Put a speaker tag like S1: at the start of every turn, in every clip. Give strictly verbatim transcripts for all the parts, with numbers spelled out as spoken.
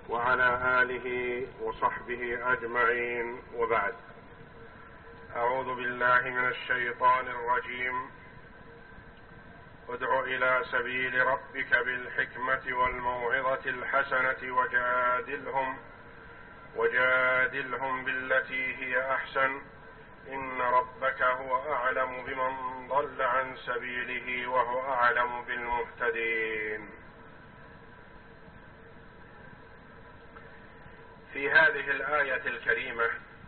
S1: وعلى آله وصحبه أجمعين، وبعد. أعوذ بالله من الشيطان الرجيم. ادع إلى سبيل ربك بالحكمة والموعظة الحسنة وجادلهم وجادلهم بالتي هي أحسن إن ربك هو أعلم بمن ضل عن سبيله وهو أعلم بالمهتدين. في هذه الآية الكريمة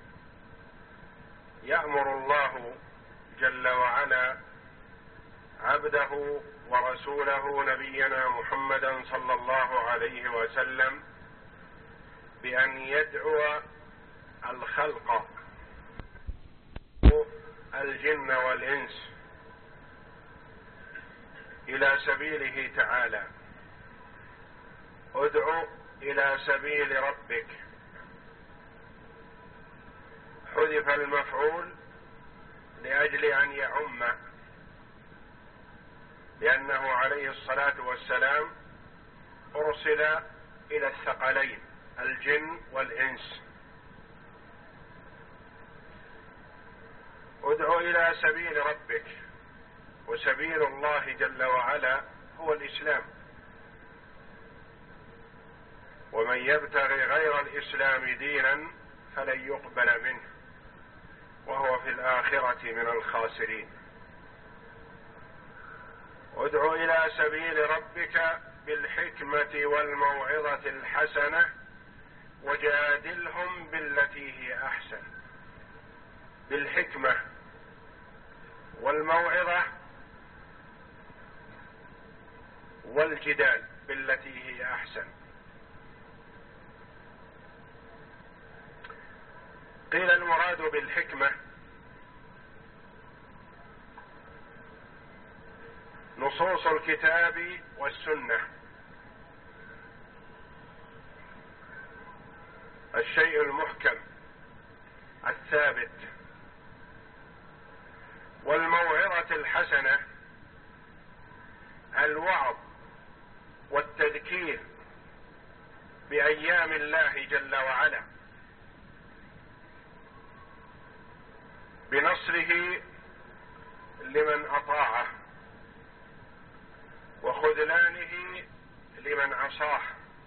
S1: يأمر الله جل وعلا عبده ورسوله نبينا محمدا صلى الله عليه وسلم بأن يدعو الخلق الجن والإنس إلى سبيله تعالى. ادع إلى سبيل ربك، حذف المفعول لأجل أن يعم، لأنه عليه الصلاة والسلام أرسل إلى الثقلين الجن والإنس. ادع إلى سبيل ربك، وسبيل الله جل وعلا هو الإسلام، ومن يبتغي غير الإسلام دينا فلن يقبل منه وهو في الآخرة من الخاسرين. ادع إلى سبيل ربك بالحكمة والموعظة الحسنة وجادلهم بالتي هي أحسن. بالحكمة والموعظة والجدال بالتي هي أحسن. قيل المراد بالحكمة نصوص الكتاب والسنة، الشيء المحكم الثابت. والموعظة الحسنة الوعظ والتذكير بأيام الله جل وعلا، بنصره لمن أطاعه وخذلانه لمن عصاه،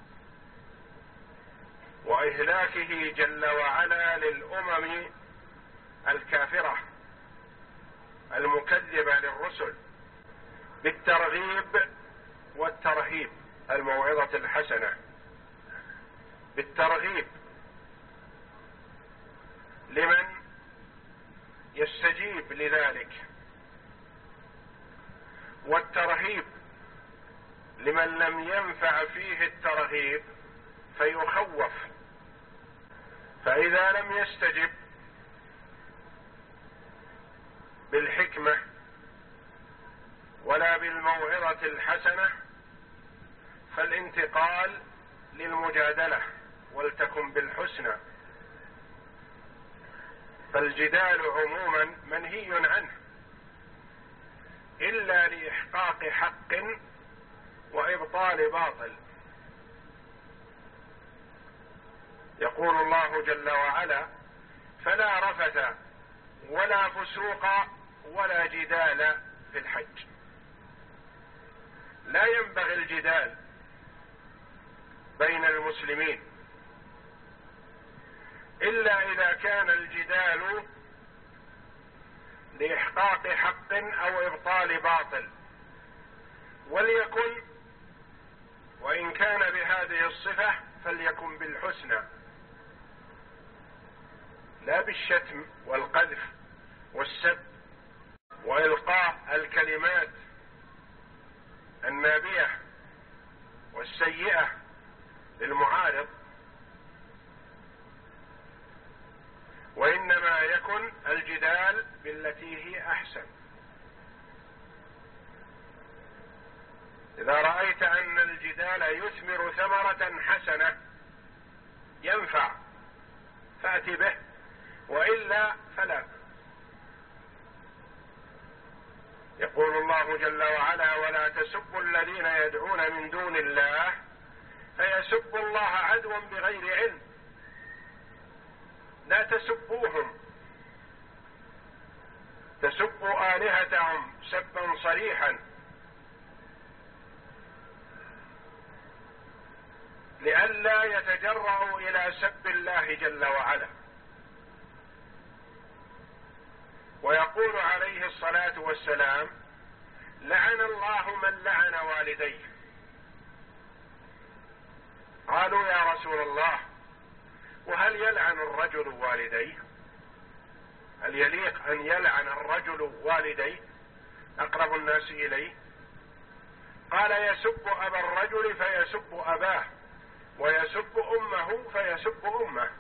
S1: وإهلاكه جل وعلا للأمم الكافرة المكذبة للرسل، بالترغيب والترهيب. الموعظة الحسنة بالترغيب لمن يستجيب لذلك، والترهيب لمن لم ينفع فيه الترغيب فيخوف، فإذا لم يستجب بالحكمة ولا بالموعظة الحسنة فالانتقال للمجادلة، ولتكن بالحسنى. فالجدال عموما منهي عنه إلا لإحقاق حق وإبطال باطل. يقول الله جل وعلا: فلا رفث ولا فسوق ولا جدال في الحج. لا ينبغي الجدال بين المسلمين إلا إذا كان الجدال لإحقاق حق أو إبطال باطل، وليكن وإن كان بهذه الصفة فليكن بالحسنى، لا بالشتم والقذف والسب وإلقاء الكلمات النابية والسيئة للمعارض، وإنما يكن الجدال بالتي هي أحسن. إذا رأيت أن الجدال يثمر ثمرة حسنة ينفع فأت به، وإلا فلا. يقول الله جل وعلا: ولا تسبوا الذين يدعون من دون الله فيسبوا الله عدوا بغير علم. لا تسبوهم، تسبوا آلهتهم سبا صريحا لئلا يتجرؤوا إلى سب الله جل وعلا. ويقول عليه الصلاة والسلام: لعن الله من لعن والديه. قالوا: يا رسول الله، وهل يلعن الرجل والديه؟ هل يليق أن يلعن الرجل والديه أقرب الناس إليه؟ قال: يسب أبا الرجل فيسب أباه، ويسب أمه فيسب أمه.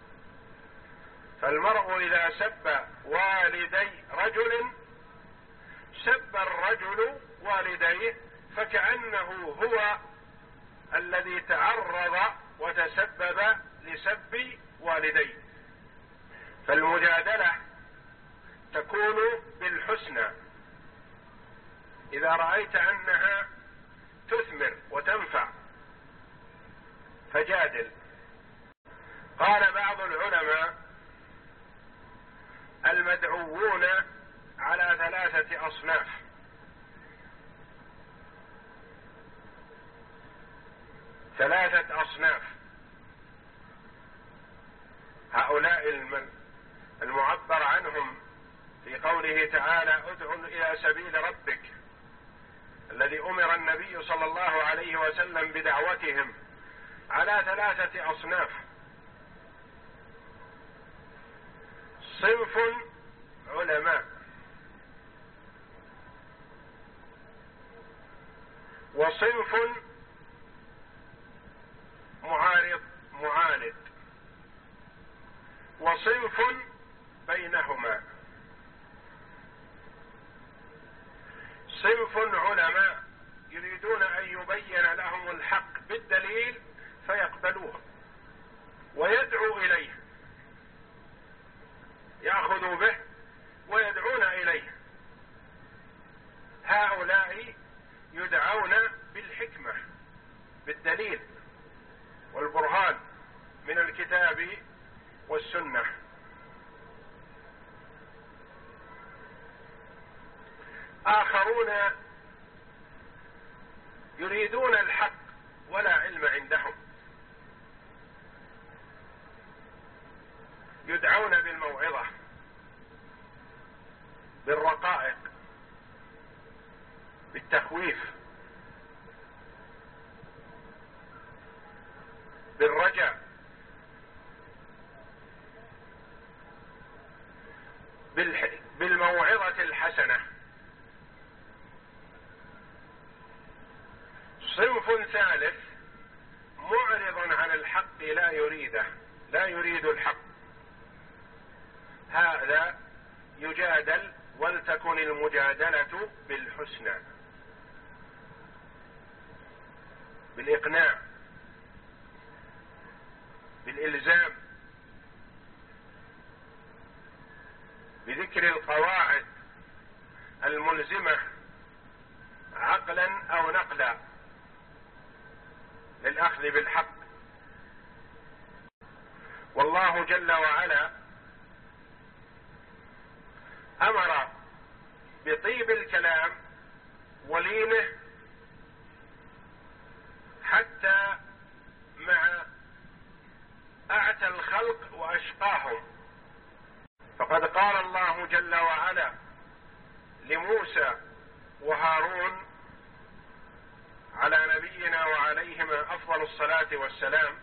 S1: فالمرء إذا سب والدي رجل سب الرجل والديه، فكأنه هو الذي تعرض وتسبب لسب والديه. فالمجادلة تكون بالحسنى إذا رأيت أنها تثمر وتنفع فجادل. قال بعض العلماء: المدعوون على ثلاثة أصناف: ثلاثة أصناف. هؤلاء المعبر عنهم في قوله تعالى: ادع إلى سبيل ربك، الذي أمر النبي صلى الله عليه وسلم بدعوتهم، على ثلاثة أصناف: صنف علماء، وصنف معارض معاند، وصنف بينهما. صنف علماء يريدون أن يبين لهم الحق بالدليل فيقبلوه ويدعو إليه، يأخذوا به ويدعون إليه. هؤلاء يدعون بالحكمة، بالدليل والبرهان من الكتاب والسنة. آخرون يريدون الحق ولا علم عندهم، يدعون بالموعظة، بالرقائق، بالتخويف، بالرجاء، بالموعظة الحسنة. صنف ثالث معرض عن الحق، لا يريده، لا يريد الحق. هذا يجادل، ولتكن المجادلة بالحسنى، بالإقناع، بالإلزام، بذكر القواعد الملزمة عقلا أو نقلا للأخذ بالحق. والله جل وعلا أمر بطيب الكلام ولينه حتى مع أعتى الخلق وأشقاهم. فقد قال الله جل وعلا لموسى وهارون على نبينا وعليهما أفضل الصلاة والسلام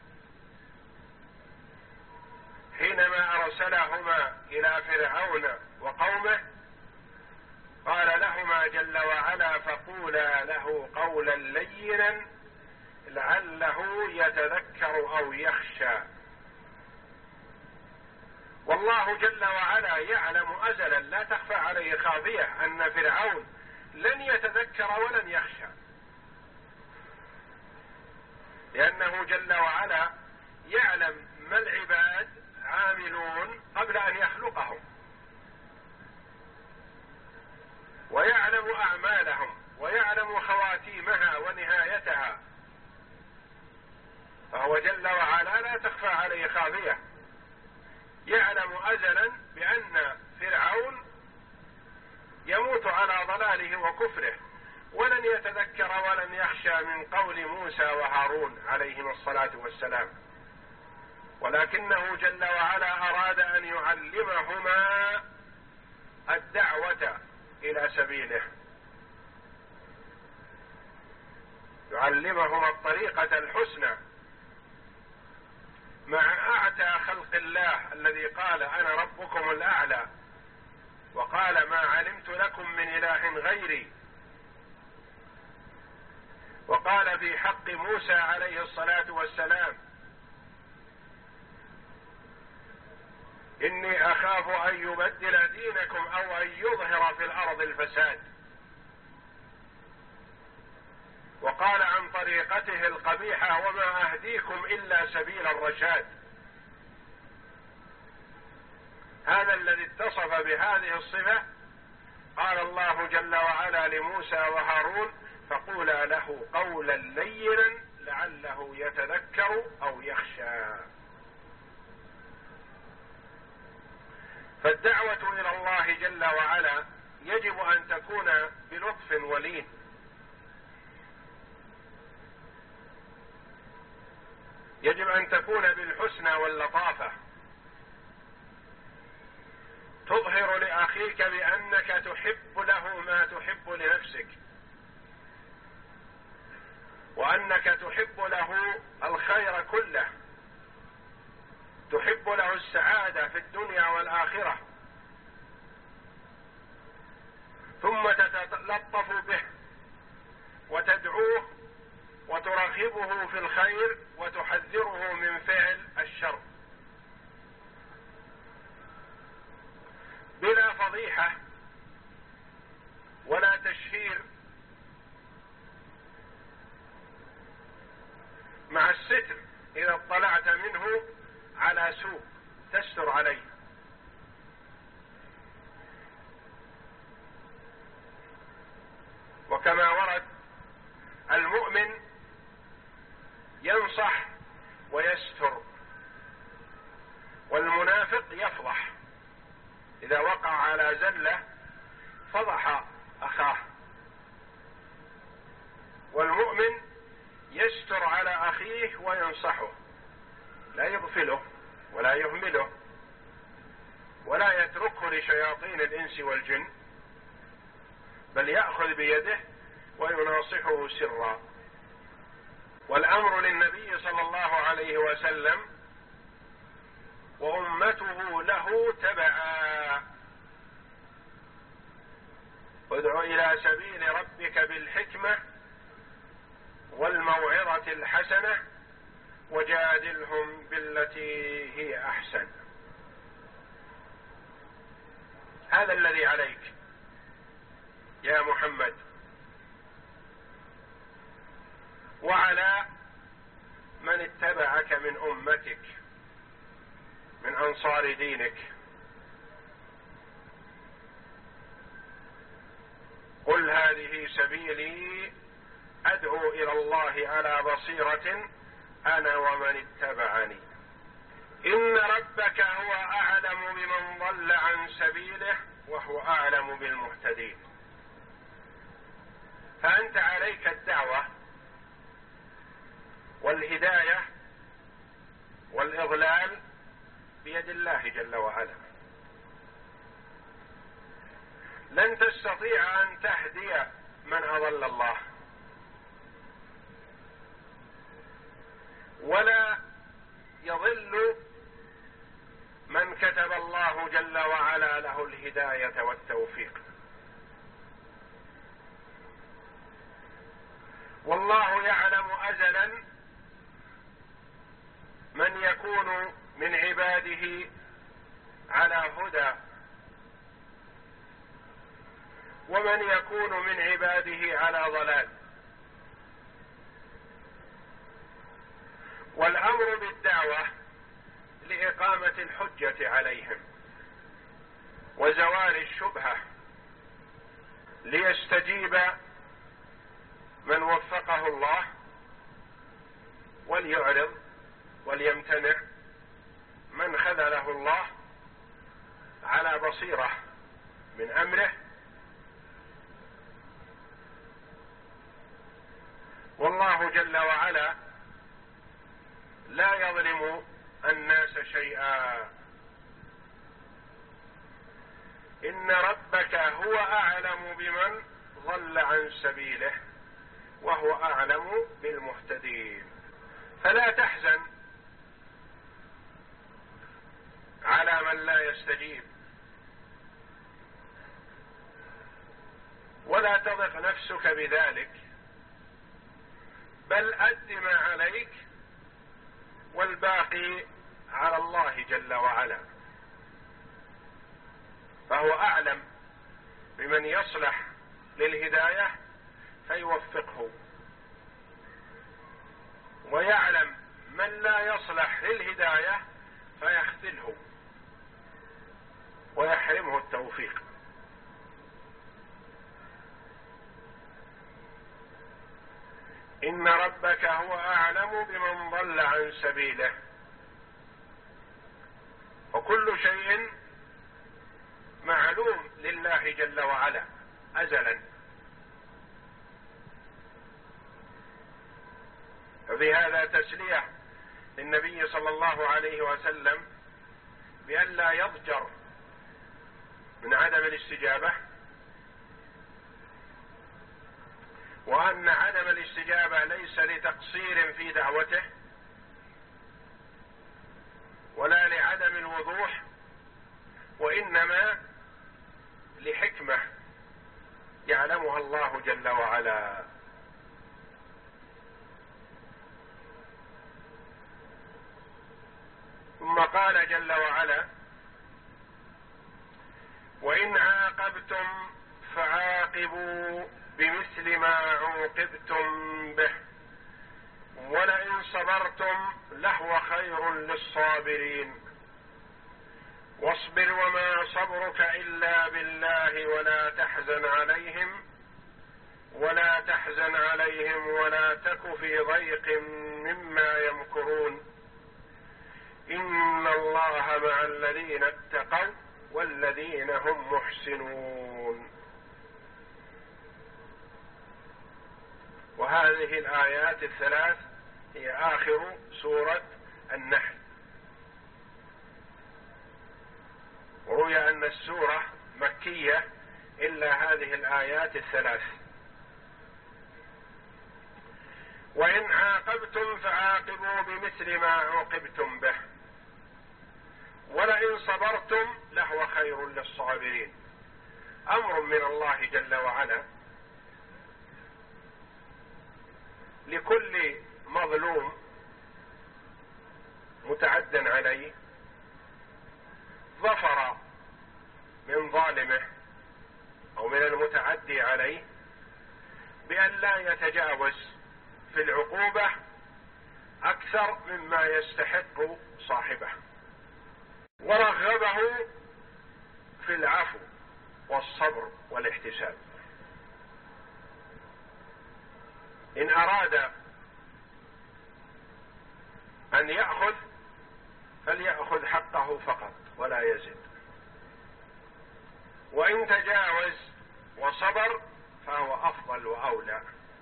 S1: حينما أرسلهما إلى فرعون وقومه، قال لهما جل وعلا: فقولا له قولا لينا لعله يتذكر أو يخشى. والله جل وعلا يعلم أزلا، لا تخفى عليه خافية، أن فرعون لن يتذكر ولن يخشى، لأنه جل وعلا يعلم ما العباد عاملون قبل أن يخلقهم، ويعلم أعمالهم، ويعلم خواتيمها ونهايتها. فهو جل وعلا لا تخفى عليه خافية، يعلم أزلا بأن فرعون يموت على ضلاله وكفره، ولن يتذكر ولن يخشى من قول موسى وهارون عليهما الصلاة والسلام، ولكنه جل وعلا أراد أن يعلمهما الدعوة إلى سبيله، يعلمهما الطريقة الحسنى مع أعتى خلق الله الذي قال أنا ربكم الأعلى، وقال ما علمت لكم من إله غيري، وقال في حق موسى عليه الصلاة والسلام إني أخاف أن يبدل دينكم أو أن يظهر في الأرض الفساد، وقال عن طريقته القبيحة وما أهديكم إلا سبيل الرشاد. هذا الذي اتصف بهذه الصفة قال الله جل وعلا لموسى وهارون فقولا له قولا لينا لعله يتذكر أو يخشى. فالدعوة إلى الله جل وعلا يجب أن تكون بلطف ولين، يجب أن تكون بالحسنى واللطافة، تظهر لأخيك بأنك تحب له ما تحب لنفسك، وأنك تحب له الخير كله، تحب له السعادة في الدنيا والآخرة، ثم تتلطف به وتدعوه وترغبه في الخير وتحذره من فعل الشر بلا فضيحة ولا تشهير، مع الستر إذا اطلعت منه على سوء تستر عليه. وكما ورد المؤمن ينصح ويستر، والمنافق يفضح، إذا وقع على زلة فضح أخاه، والمؤمن يستر على أخيه وينصحه، لا يغفله ولا يهمله ولا يتركه لشياطين الإنس والجن، بل يأخذ بيده ويناصحه سرا. والأمر للنبي صلى الله عليه وسلم وأمته له تبعا، ادع إلى سبيل ربك بالحكمة والموعظة الحسنة وجادلهم بالتي هي أحسن. هذا الذي عليك يا محمد، وعلى من اتبعك من أمتك من أنصار دينك. قل هذه سبيلي أدعو إلى الله على بصيرة أنا ومن اتبعني، إن ربك هو أعلم بمن ضل عن سبيله وهو أعلم بالمهتدين. فأنت عليك الدعوة والهداية والإضلال بيد الله جل وعلا. لن تستطيع أن تهدي من أضل الله، ولا يضل من كتب الله جل وعلا له الهداية والتوفيق. والله يعلم أزلا من يكون من عباده على هدى ومن يكون من عباده على ضلال. والأمر بالدعوة لإقامة الحجة عليهم وزوال الشبهة، ليستجيب من وفقه الله وليعرض وليمتنع من خذله الله على بصيرة من أمره، والله جل وعلا لا يظلم الناس شيئا. إن ربك هو أعلم بمن ضل عن سبيله وهو أعلم بالمهتدين. فلا تحزن على من لا يستجيب، ولا تضق نفسك بذلك، بل أد ما عليك والباقي على الله جل وعلا، فهو أعلم بمن يصلح للهداية فيوفقه، ويعلم من لا يصلح للهداية فيخذله ويحرمه التوفيق. إن ربك هو أعلم بمن ضل عن سبيله. وكل شيء معلوم لله جل وعلا أزلا، ففي هذا تسلية للنبي صلى الله عليه وسلم بأن لا يضجر من عدم الاستجابة، وأن عدم الاستجابة ليس لتقصير في دعوته ولا لعدم الوضوح، وإنما لحكمة يعلمها الله جل وعلا. ثم قال جل وعلا: وإن عاقبتم فعاقبوا بمثل ما عوقبتم به ولئن صبرتم لهو خير للصابرين واصبر وما صبرك إلا بالله ولا تحزن عليهم ولا تحزن عليهم ولا تك في ضيق مما يمكرون إن الله مع الذين اتقوا والذين هم محسنون. وهذه الآيات الثلاث هي آخر سورة النحل. وروي أن السورة مكية إلا هذه الآيات الثلاث. وإن عاقبتم فعاقبوا بمثل ما عوقبتم به ولئن صبرتم لهو خير للصابرين. أمر من الله جل وعلا لكل مظلوم متعد عليه ظفر من ظالمه أو من المتعدي عليه بأن لا يتجاوز في العقوبة أكثر مما يستحق صاحبه، ورغبه في العفو والصبر والاحتساب. إن أراد أن يأخذ فليأخذ حقه فقط ولا يزد، وإن تجاوز وصبر فهو أفضل وأولى.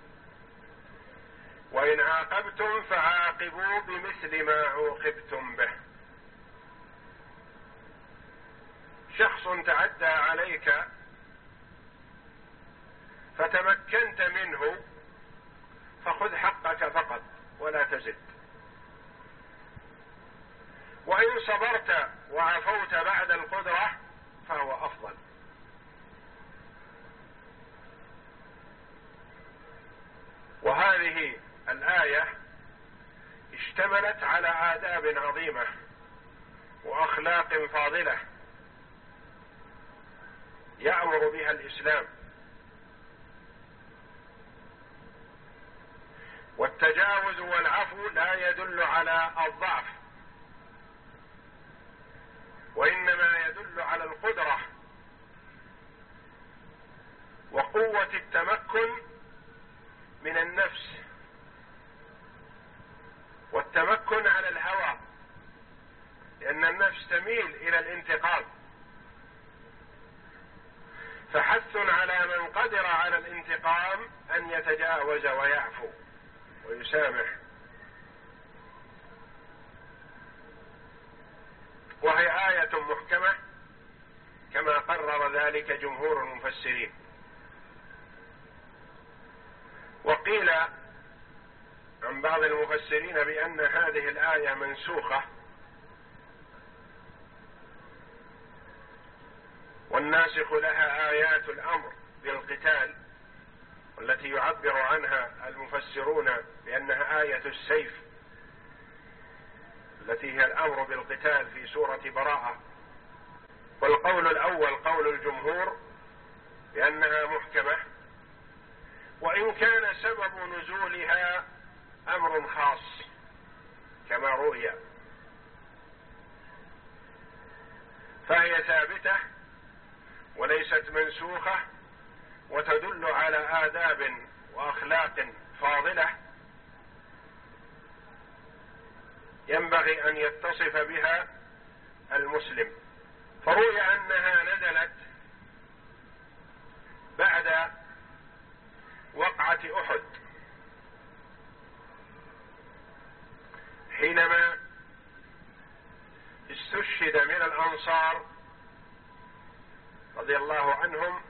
S1: وإن عاقبتم فعاقبوا بمثل ما عوقبتم به. شخص تعدى عليك فتمكنت منه فخذ حقك فقط ولا تزد، وإن صبرت وعفوت بعد القدرة فهو أفضل. وهذه الآية اشتملت على آداب عظيمة وأخلاق فاضلة يأمر بها الإسلام. والتجاوز والعفو لا يدل على الضعف، وإنما يدل على القدرة وقوة التمكن من النفس والتمكن على الهوى تميل إلى الانتقام، فحث على من قدر على الانتقام أن يتجاوز ويعفو ويسامح، وهي آية محكمة كما قرر ذلك جمهور المفسرين. وقيل عن بعض المفسرين بأن هذه الآية منسوخة، والناسخ لها آيات الأمر بالقتال، والتي يعبر عنها المفسرون بأنها آية السيف التي هي الأمر بالقتال في سورة براءة. والقول الأول قول الجمهور بأنها محكمة، وإن كان سبب نزولها أمر خاص كما روي، فهي ثابتة وليست منسوخة، وتدل على آداب وأخلاق فاضلة ينبغي أن يتصف بها المسلم. فروي أنها نزلت بعد وقعة أحد، حينما استشهد من الأنصار رضي الله عنهم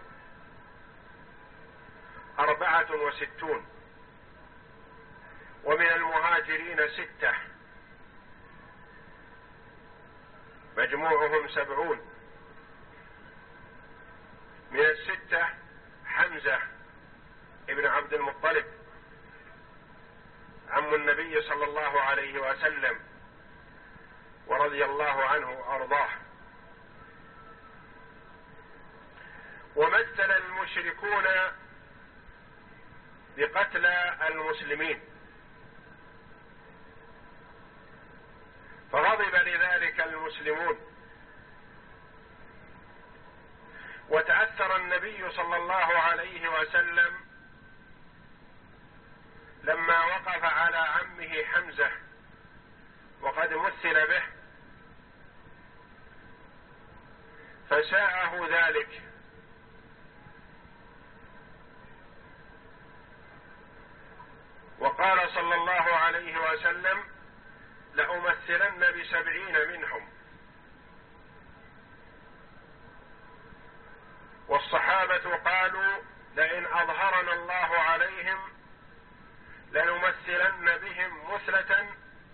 S1: أربعة وستون، ومن المهاجرين ستة، مجموعهم سبعون. من الستة حمزة ابن عبد المطلب عم النبي صلى الله عليه وسلم ورضي الله عنه وأرضاه. ومثل المشركون بقتل المسلمين، فغضب لذلك المسلمون، وتأثر النبي صلى الله عليه وسلم لما وقف على عمه حمزة وقد مثل به، فساءه ذلك، وقال صلى الله عليه وسلم: لأمثلن بسبعين منهم. والصحابة قالوا: لئن أظهرنا الله عليهم لنمثلن بهم مثلة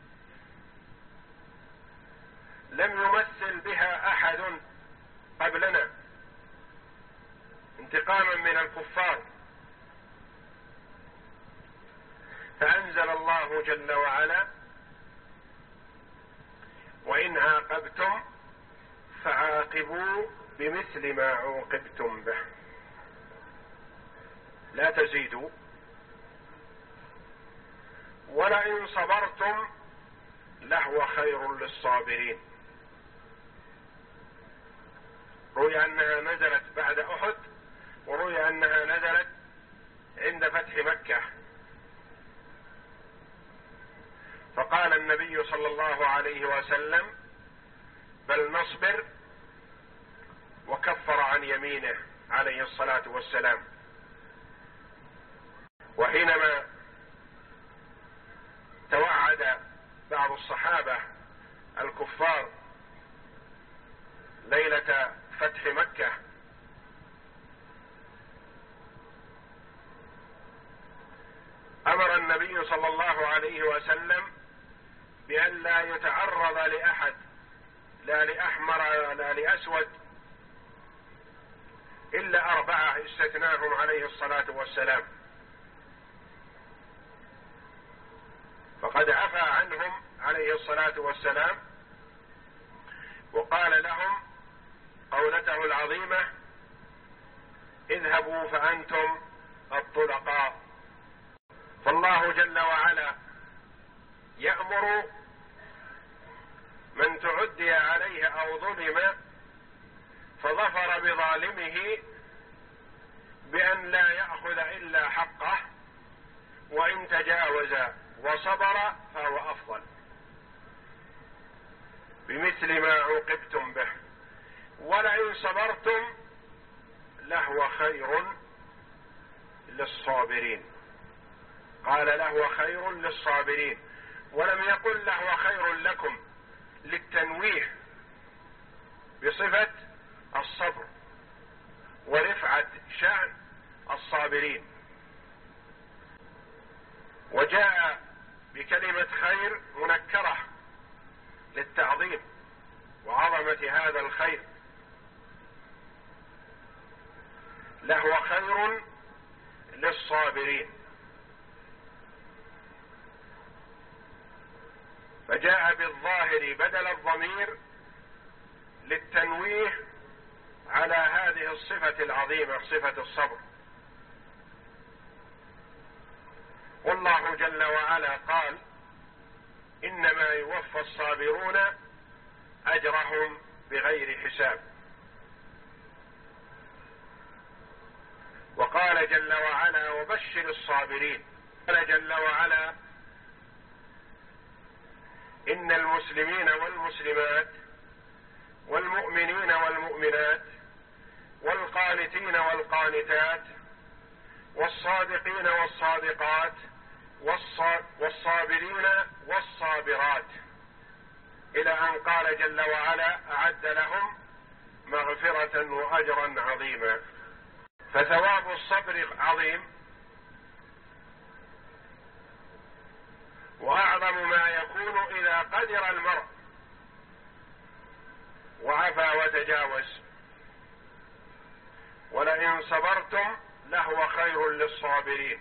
S1: لم يمثل بها أحد قبلنا، انتقاما من الكفار. فأنزل الله جل وعلا: وإن عاقبتم فعاقبوا بمثل ما عوقبتم به لا تزيدوا، ولئن صبرتم لهو خير للصابرين. روي أنها نزلت بعد أحد، وروي أنها نزلت عند فتح مكة. فقال النبي صلى الله عليه وسلم: بل نصبر، وكفر عن يمينه عليه الصلاة والسلام. وحينما توعد بعض الصحابة الكفار ليلة فتح مكة أمر النبي صلى الله عليه وسلم بأن لا يتعرض لأحد، لا لأحمر لا لأسود، إلا أربعة استثناهم عليه الصلاة والسلام، فقد عفى عنهم عليه الصلاة والسلام، وقال لهم قولته العظيمة: اذهبوا فأنتم الطلقاء. فالله جل وعلا يأمر من تعدي عليه أو ظلم فظفر بظالمه بأن لا يأخذ إلا حقه، وإن تجاوز وصبر فهو أفضل. بمثل ما عوقبتم به ولئن صبرتم لهو خير للصابرين. قال لهو خير للصابرين ولم يقل لهو خير لكم للتنويه بصفة الصبر ورفعة شأن الصابرين. وجاء بكلمة خير منكرة للتعظيم وعظمة هذا الخير، لهو خير للصابرين. فجاء بالظاهر بدل الضمير للتنويه على هذه الصفة العظيمة، صفة الصبر. والله جل وعلا قال: إنما يوفى الصابرون أجرهم بغير حساب. وقال جل وعلا: وبشر الصابرين. قال جل وعلا: إن المسلمين والمسلمات والمؤمنين والمؤمنات والقانتين والقانتات والصادقين والصادقات والصابرين والصابرات، إلى أن قال جل وعلا: أعد لهم مغفرة وأجرا عظيما. فثواب الصبر عظيم، وأعظم ما يكون إذا قدر المرء وعفا وتجاوز. ولئن صبرتم لهو خير للصابرين.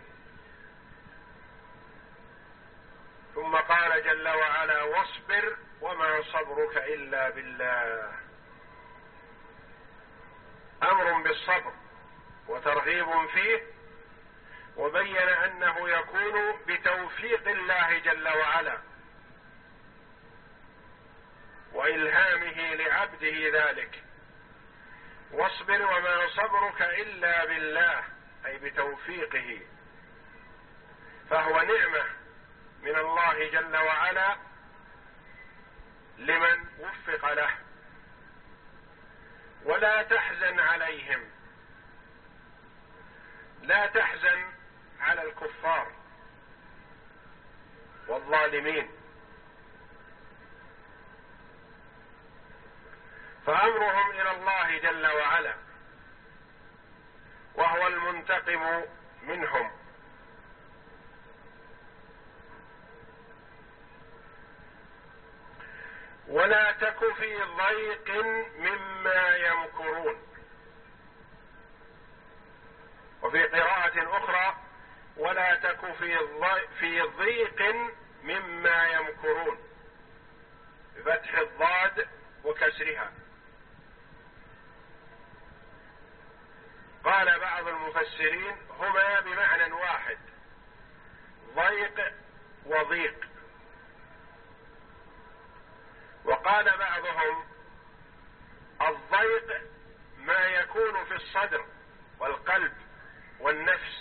S1: ثم قال جل وعلا: واصبر وما صبرك إلا بالله. أمر بالصبر وترغيب فيه، وبين أنه يكون بتوفيق الله جل وعلا وإلهامه لعبده ذلك. واصبر وما صبرك إلا بالله، أي بتوفيقه. فهو نعمة من الله جل وعلا لمن وفق له. ولا تحزن عليهم، لا تحزن على الكفار والظالمين، فأمرهم إلى الله جل وعلا، وهو المنتقم منهم. ولا تك في ضيق مما يمكرون. وفي قراءة أخرى: ولا تك في ضيق مما يمكرون، بفتح الضاد وكسرها. قال بعض المفسرين: هما بمعنى واحد، ضيق وضيق. وقال بعضهم: الضيق ما يكون في الصدر والقلب والنفس،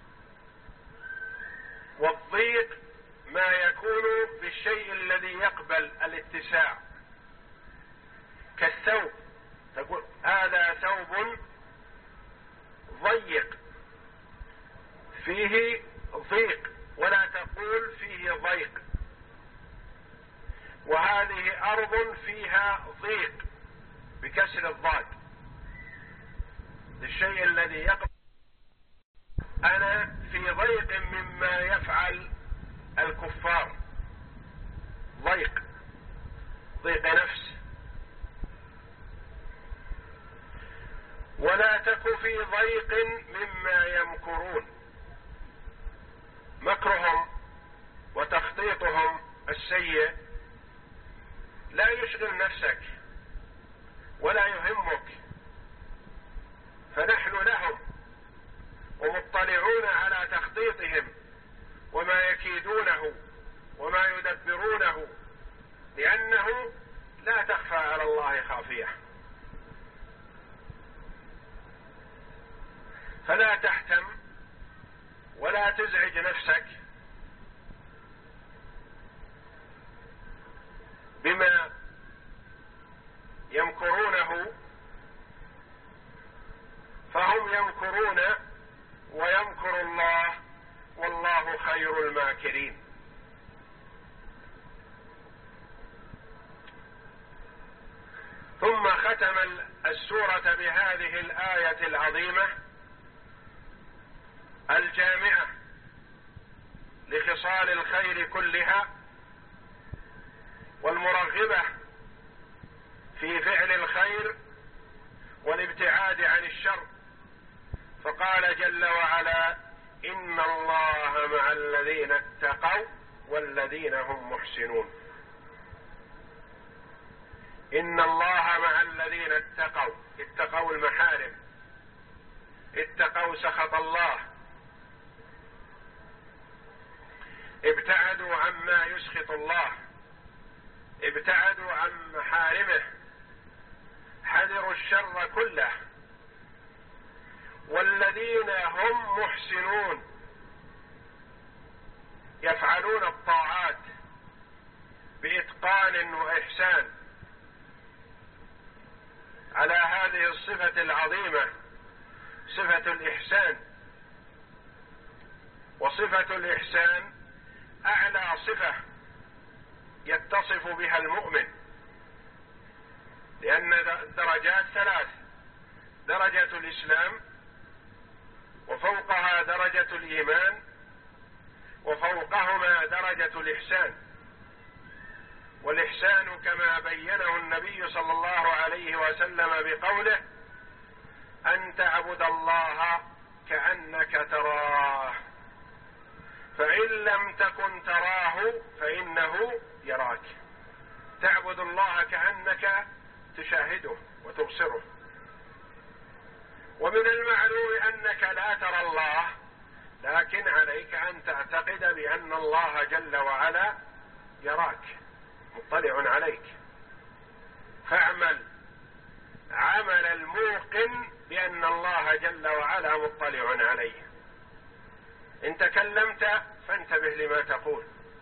S1: والضيق ما يكون بالشيء الذي يقبل الاتساع، كالثوب، تقول هذا ثوب ضيق، فيه ضيق، ولا تقول فيه ضيق. وهذه أرض فيها ضيق بكسر الضاد، للشيء الذي يقبل. أنا في ضيق مما يفعل الكفار، ضيق، ضيق نفس. ولا تك في ضيق مما يمكرون. مكرهم وتخطيطهم السيء لا يشغل نفسك ولا يهمك، فنحن لهم ومطلعون على تخطيطهم وما يكيدونه وما يدبرونه، لأنه لا تخفى على الله خافية. فلا تحتم ولا تزعج نفسك بما يمكرونه فهم يمكرون ويمكر الله والله خير الماكرين. ثم ختم السورة بهذه الآية العظيمة الجامعة لخصال الخير كلها والمرغبة في فعل الخير والابتعاد عن الشر، فقال جل وعلا: إن الله مع الذين اتقوا والذين هم محسنون. إن الله مع الذين اتقوا، اتقوا المحارم، اتقوا سخط الله، ابتعدوا عما يسخط الله، ابتعدوا عن محارمه، حذروا الشر كله. والذين هم محسنون، يفعلون الطاعات بإتقان وإحسان على هذه الصفة العظيمة، صفة الإحسان. وصفة الإحسان أعلى صفة يتصف بها المؤمن، لأن الدرجات ثلاث: درجة الإسلام، وفوقها درجة الإيمان، وفوقهما درجة الإحسان. والإحسان كما بينه النبي صلى الله عليه وسلم بقوله: أن تعبد الله كأنك تراه فإن لم تكن تراه فإنه يراك. تعبد الله كأنك تشاهده وتبصره. ومن المعلوم أنك لا ترى الله، لكن عليك أن تعتقد بأن الله جل وعلا يراك، مطلع عليك. فاعمل عمل الموقن بأن الله جل وعلا مطلع عليه. إن تكلمت فانتبه لما تقول،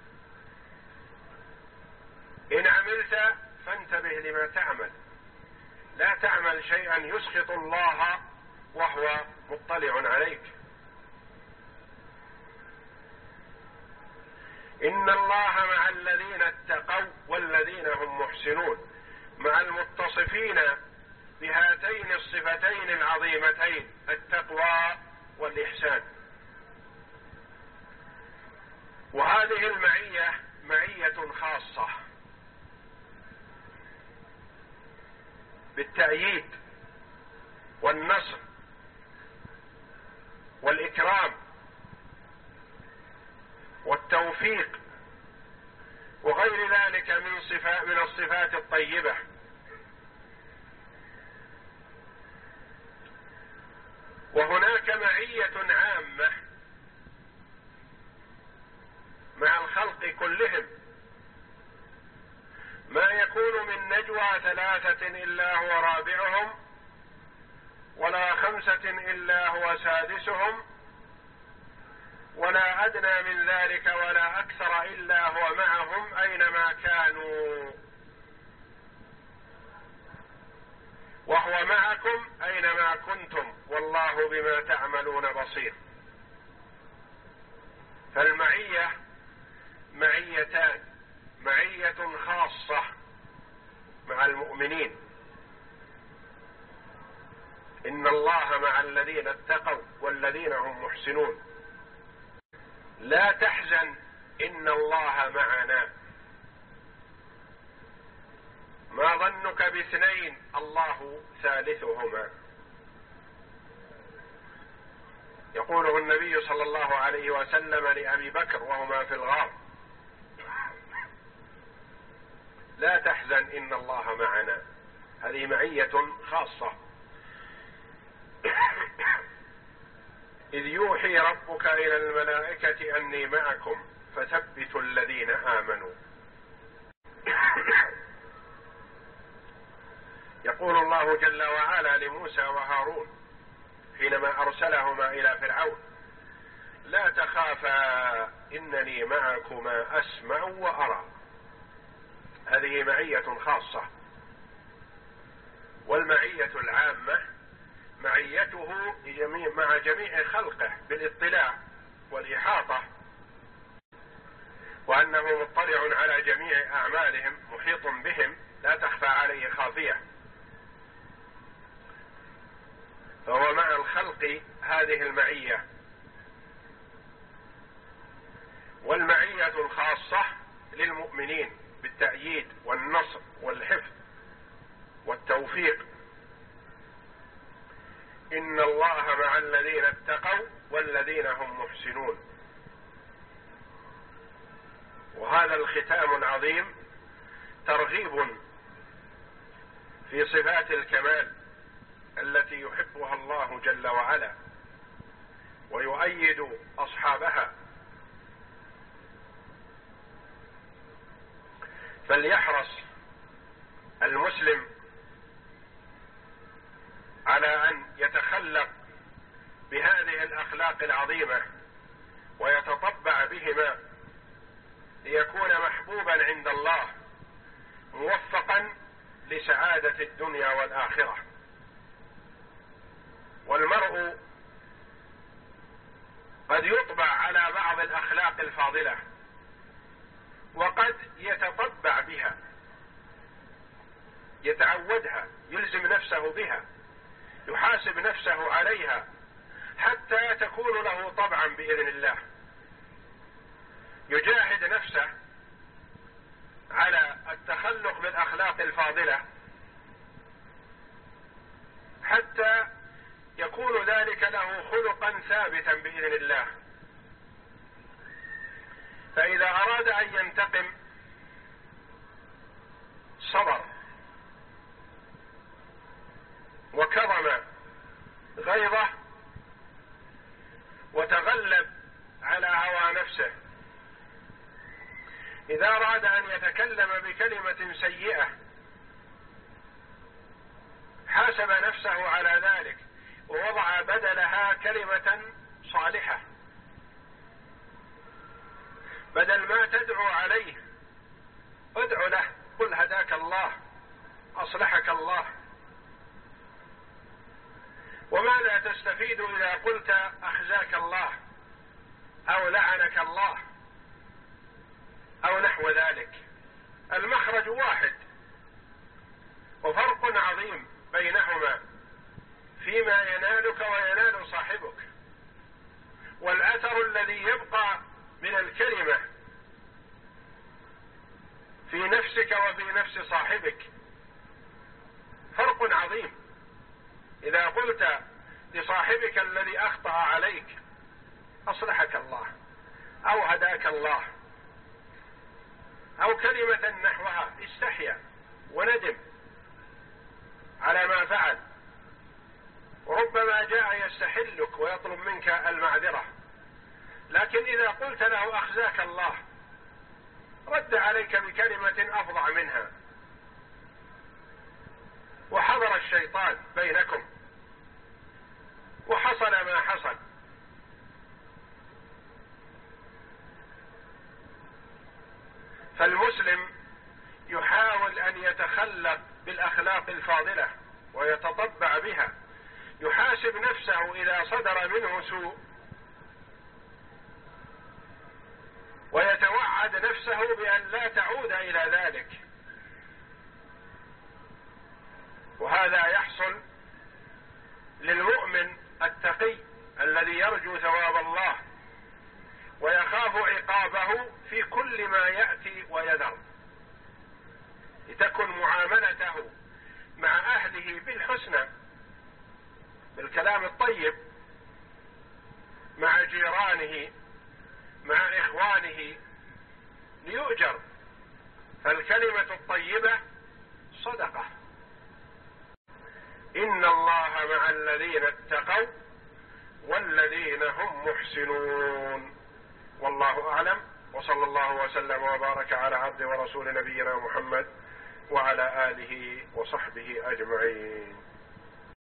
S1: إن عملت فانتبه لما تعمل. لا تعمل شيئا يسخط الله وهو مطلع عليك. إن الله مع الذين اتقوا والذين هم محسنون، مع المتصفين بهاتين الصفتين العظيمتين، التقوى والإحسان. وهذه المعية معية خاصة بالتأييد والنصر والإكرام والتوفيق وغير ذلك من صفات من الصفات الطيبة. وهناك معية عامة مع الخلق كلهم، ما يكون من نجوى ثلاثة إلا هو رابعهم، ولا خمسة إلا هو سادسهم، ولا أدنى من ذلك ولا أكثر إلا هو معهم أينما كانوا، وهو معكم أينما كنتم والله بما تعملون بصير. فالمعية معيتان: معية خاصة مع المؤمنين، إن الله مع الذين اتقوا والذين هم محسنون. لا تحزن إن الله معنا. ما ظنك باثنين الله ثالثهما. يقوله النبي صلى الله عليه وسلم لأبي بكر وهما في الغار: لا تحزن إن الله معنا. هذه معية خاصة. إذ يوحي ربك إلى الملائكة أني معكم فثبتوا الذين آمنوا. يقول الله جل وعلا لموسى وهارون حينما أرسلهما إلى فرعون: لا تخافا إنني معكما أسمع وأرى. هذه معية خاصة. والمعية العامة معيته مع جميع خلقه بالاطلاع والإحاطة، وأنه مطلع على جميع أعمالهم محيط بهم لا تخفى عليه خافية، فهو مع الخلق هذه المعية. والمعية الخاصة للمؤمنين بالتأييد والنصر والحفظ والتوفيق. إن الله مع الذين اتقوا والذين هم محسنون. وهذا الختام العظيم ترغيب في صفات الكمال التي يحبها الله جل وعلا ويؤيد أصحابها، فليحرص المسلم على أن يتخلق بهذه الأخلاق العظيمة ويتطبع بهما ليكون محبوبا عند الله موفقا لسعادة الدنيا والآخرة. والمرء قد يطبع على بعض الأخلاق الفاضلة وقد يتطبع بها، يتعودها، يلزم نفسه بها، يحاسب نفسه عليها حتى تكون له طبعا بإذن الله. يجاهد نفسه على التخلق بالأخلاق الفاضلة حتى يكون ذلك له خلقا ثابتا بإذن الله. فإذا أراد أن ينتقم صبر وكظم غيظه وتغلب على هوى نفسه. إذا أراد أن يتكلم بكلمة سيئة حاسب نفسه على ذلك ووضع بدلها كلمة صالحة، بدل ما تدعو عليه ادعو له، قل هداك الله، أصلحك الله. وماذا تستفيد إذا قلت أخزاك الله أو لعنك الله أو نحو ذلك؟ المخرج واحد وفرق عظيم بينهما فيما ينالك وينال صاحبك، والأثر الذي يبقى من الكلمة في نفسك وفي نفس صاحبك فرق عظيم. إذا قلت لصاحبك الذي أخطأ عليك أصلحك الله أو هداك الله أو كلمة نحوها، استحيا وندم على ما فعل، وربما جاء يستحلك ويطلب منك المعذرة، لكن إذا قلت له أخزاك الله رد عليك بكلمة أفظع منها وحضر الشيطان بينكم وحصل ما حصل. فالمسلم يحاول أن يتخلق بالأخلاق الفاضلة ويتطبع بها، يحاسب نفسه إذا صدر منه سوء ويتوعد نفسه بأن لا تعود إلى ذلك. وهذا يحصل للمؤمن التقي الذي يرجو ثواب الله ويخاف عقابه في كل ما يأتي ويذر، لتكن معاملته مع أهله بالحسنى بالكلام الطيب، مع جيرانه، مع إخوانه، ليؤجر. فالكلمة الطيبة صدقة. إن الله مع الذين اتقوا والذين هم محسنون. والله أعلم، وصلى الله وسلم وبارك على عبد ورسول نبينا محمد وعلى آله وصحبه أجمعين.